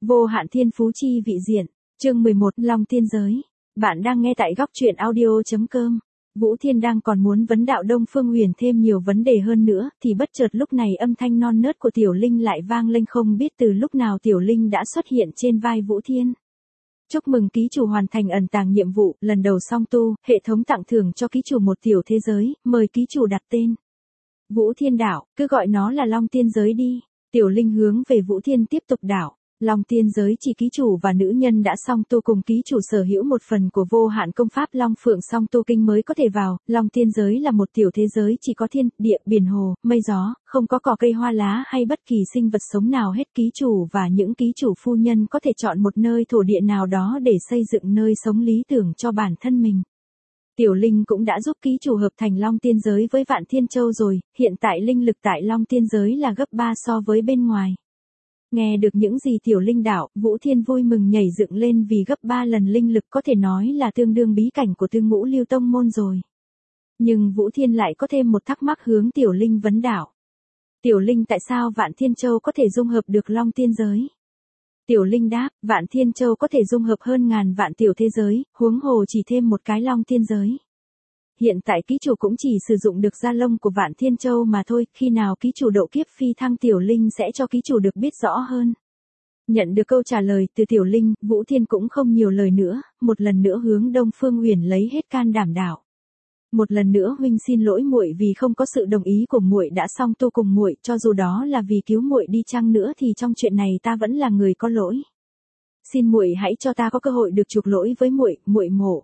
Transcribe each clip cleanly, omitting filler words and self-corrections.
Vô hạn thiên phú chi vị diện. Chương 11 Long Tiên Giới. Bạn đang nghe tại góc truyện audio.com. Vũ Thiên đang còn muốn vấn đạo Đông Phương Huyền thêm nhiều vấn đề hơn nữa, thì bất chợt lúc này âm thanh non nớt của Tiểu Linh lại vang lên, không biết từ lúc nào Tiểu Linh đã xuất hiện trên vai Vũ Thiên. Chúc mừng ký chủ hoàn thành ẩn tàng nhiệm vụ, lần đầu song tu, hệ thống tặng thưởng cho ký chủ một tiểu thế giới, mời ký chủ đặt tên. Vũ Thiên đảo, cứ gọi nó là Long Tiên Giới đi. Tiểu Linh hướng về Vũ Thiên tiếp tục đảo. Long Tiên Giới chỉ ký chủ và nữ nhân đã song tu cùng ký chủ sở hữu một phần của vô hạn công pháp Long Phượng song tu kinh mới có thể vào. Long Tiên Giới là một tiểu thế giới chỉ có thiên, địa, biển hồ, mây gió, không có cỏ cây hoa lá hay bất kỳ sinh vật sống nào hết. Ký chủ và những ký chủ phu nhân có thể chọn một nơi thổ địa nào đó để xây dựng nơi sống lý tưởng cho bản thân mình. Tiểu Linh cũng đã giúp ký chủ hợp thành Long Tiên Giới với Vạn Thiên Châu rồi, hiện tại linh lực tại Long Tiên Giới là gấp 3 so với bên ngoài. Nghe được những gì Tiểu Linh đạo, Vũ Thiên vui mừng nhảy dựng lên vì gấp 3 lần linh lực có thể nói là tương đương bí cảnh của Tương Ngũ Lưu Tông môn rồi. Nhưng Vũ Thiên lại có thêm một thắc mắc hướng Tiểu Linh vấn đạo. Tiểu Linh, tại sao Vạn Thiên Châu có thể dung hợp được Long Tiên Giới? Tiểu Linh đáp, Vạn Thiên Châu có thể dung hợp hơn ngàn vạn tiểu thế giới, huống hồ chỉ thêm một cái Long Tiên Giới. Hiện tại ký chủ cũng chỉ sử dụng được da lông của Vạn Thiên Châu mà thôi, khi nào ký chủ độ kiếp phi thăng Tiểu Linh sẽ cho ký chủ được biết rõ hơn. Nhận được câu trả lời từ Tiểu Linh, Vũ Thiên cũng không nhiều lời nữa, một lần nữa hướng Đông Phương Huyền lấy hết can đảm đạo. Một lần nữa huynh xin lỗi muội vì không có sự đồng ý của muội đã song tu cùng muội, cho dù đó là vì cứu muội đi chăng nữa thì trong chuyện này ta vẫn là người có lỗi. Xin muội hãy cho ta có cơ hội được chuộc lỗi với muội, muội mộ.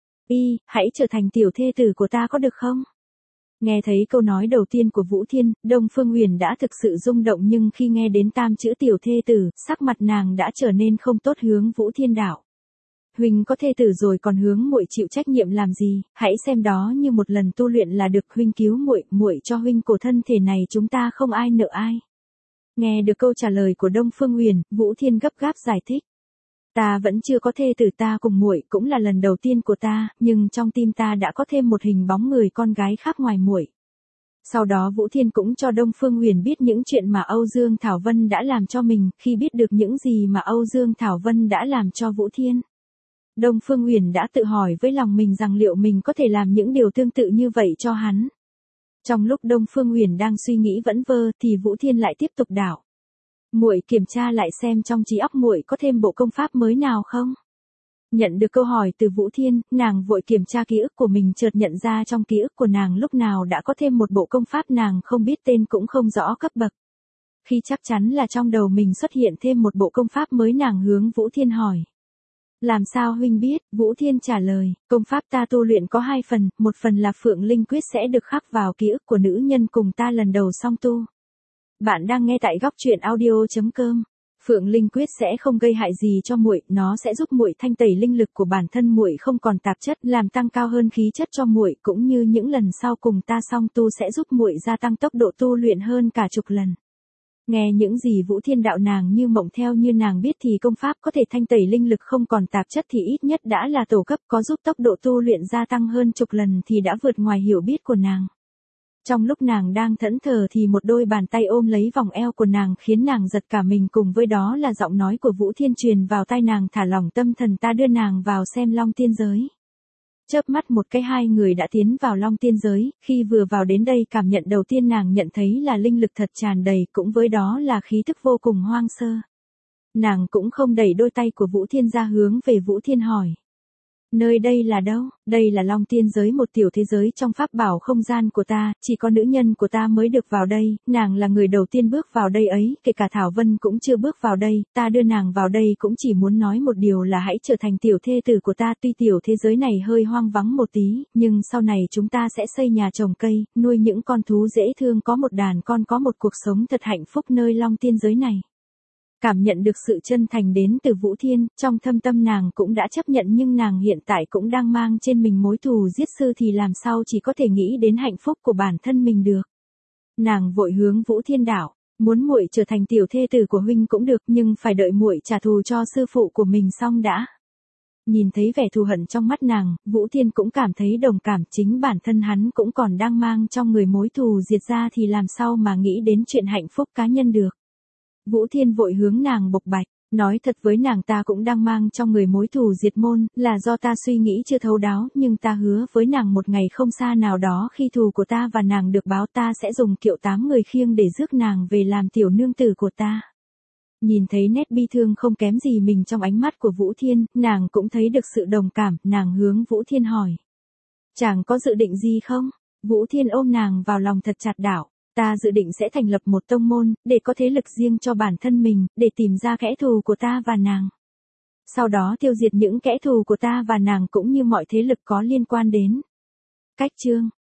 Hãy trở thành tiểu thê tử của ta có được không? Nghe thấy câu nói đầu tiên của Vũ Thiên, Đông Phương Huyền đã thực sự rung động, nhưng khi nghe đến tam chữ tiểu thê tử, sắc mặt nàng đã trở nên không tốt hướng Vũ Thiên đạo. Huynh có thê tử rồi còn hướng muội chịu trách nhiệm làm gì, hãy xem đó như một lần tu luyện là được. Huynh cứu muội, muội cho huynh cổ thân thể này, chúng ta không ai nợ ai. Nghe được câu trả lời của Đông Phương Huyền, Vũ Thiên gấp gáp giải thích. Ta vẫn chưa có thê tử, ta cùng muội cũng là lần đầu tiên của ta, nhưng trong tim ta đã có thêm một hình bóng người con gái khác ngoài muội. Sau đó Vũ Thiên cũng cho Đông Phương Huyền biết những chuyện mà Âu Dương Thảo Vân đã làm cho mình, khi biết được những gì mà Âu Dương Thảo Vân đã làm cho Vũ Thiên. Đông Phương Huyền đã tự hỏi với lòng mình rằng liệu mình có thể làm những điều tương tự như vậy cho hắn. Trong lúc Đông Phương Huyền đang suy nghĩ vẩn vơ thì Vũ Thiên lại tiếp tục đạo. Muội kiểm tra lại xem trong trí óc muội có thêm bộ công pháp mới nào không? Nhận được câu hỏi từ Vũ Thiên, nàng vội kiểm tra ký ức của mình, chợt nhận ra trong ký ức của nàng lúc nào đã có thêm một bộ công pháp nàng không biết tên cũng không rõ cấp bậc. Khi chắc chắn là trong đầu mình xuất hiện thêm một bộ công pháp mới, nàng hướng Vũ Thiên hỏi. Làm sao huynh biết? Vũ Thiên trả lời, công pháp ta tu luyện có 2 phần, một phần là Phượng Linh Quyết sẽ được khắc vào ký ức của nữ nhân cùng ta lần đầu song tu. Bạn đang nghe tại góc truyện audio.com. Phượng Linh Quyết sẽ không gây hại gì cho muội, nó sẽ giúp muội thanh tẩy linh lực của bản thân muội không còn tạp chất, làm tăng cao hơn khí chất cho muội, cũng như những lần sau cùng ta song tu sẽ giúp muội gia tăng tốc độ tu luyện hơn cả chục lần. Nghe những gì Vũ Thiên đạo nàng như mộng, theo như nàng biết thì công pháp có thể thanh tẩy linh lực không còn tạp chất thì ít nhất đã là tổ cấp, có giúp tốc độ tu luyện gia tăng hơn chục lần thì đã vượt ngoài hiểu biết của nàng. Trong lúc nàng đang thẫn thờ thì một đôi bàn tay ôm lấy vòng eo của nàng khiến nàng giật cả mình, cùng với đó là giọng nói của Vũ Thiên truyền vào tai nàng, thả lỏng tâm thần, ta đưa nàng vào xem Long Tiên Giới. Chớp mắt một cái hai người đã tiến vào Long Tiên Giới, khi vừa vào đến đây cảm nhận đầu tiên nàng nhận thấy là linh lực thật tràn đầy, cũng với đó là khí thức vô cùng hoang sơ. Nàng cũng không đẩy đôi tay của Vũ Thiên ra, hướng về Vũ Thiên hỏi. Nơi đây là đâu? Đây là Long Tiên Giới, một tiểu thế giới trong pháp bảo không gian của ta, chỉ có nữ nhân của ta mới được vào đây, nàng là người đầu tiên bước vào đây ấy, kể cả Thảo Vân cũng chưa bước vào đây, ta đưa nàng vào đây cũng chỉ muốn nói một điều là hãy trở thành tiểu thê tử của ta. Tuy tiểu thế giới này hơi hoang vắng một tí, nhưng sau này chúng ta sẽ xây nhà trồng cây, nuôi những con thú dễ thương, có một đàn con, có một cuộc sống thật hạnh phúc nơi Long Tiên Giới này. Cảm nhận được sự chân thành đến từ Vũ Thiên, trong thâm tâm nàng cũng đã chấp nhận, nhưng nàng hiện tại cũng đang mang trên mình mối thù giết sư thì làm sao chỉ có thể nghĩ đến hạnh phúc của bản thân mình được. Nàng vội hướng Vũ Thiên đạo, muốn muội trở thành tiểu thê tử của huynh cũng được, nhưng phải đợi muội trả thù cho sư phụ của mình xong đã. Nhìn thấy vẻ thù hận trong mắt nàng, Vũ Thiên cũng cảm thấy đồng cảm, chính bản thân hắn cũng còn đang mang trong người mối thù diệt ra thì làm sao mà nghĩ đến chuyện hạnh phúc cá nhân được. Vũ Thiên vội hướng nàng bộc bạch, Nói thật với nàng ta cũng đang mang trong người mối thù diệt môn, là do ta suy nghĩ chưa thấu đáo, nhưng ta hứa với nàng một ngày không xa nào đó khi thù của ta và nàng được báo ta sẽ dùng kiệu 8 người khiêng để rước nàng về làm tiểu nương tử của ta. Nhìn thấy nét bi thương không kém gì mình trong ánh mắt của Vũ Thiên, nàng cũng thấy được sự đồng cảm, nàng hướng Vũ Thiên hỏi. Chàng có dự định gì không? Vũ Thiên ôm nàng vào lòng thật chặt đạo. Ta dự định sẽ thành lập một tông môn, để có thế lực riêng cho bản thân mình, để tìm ra kẻ thù của ta và nàng. Sau đó tiêu diệt những kẻ thù của ta và nàng cũng như mọi thế lực có liên quan đến. Cách chương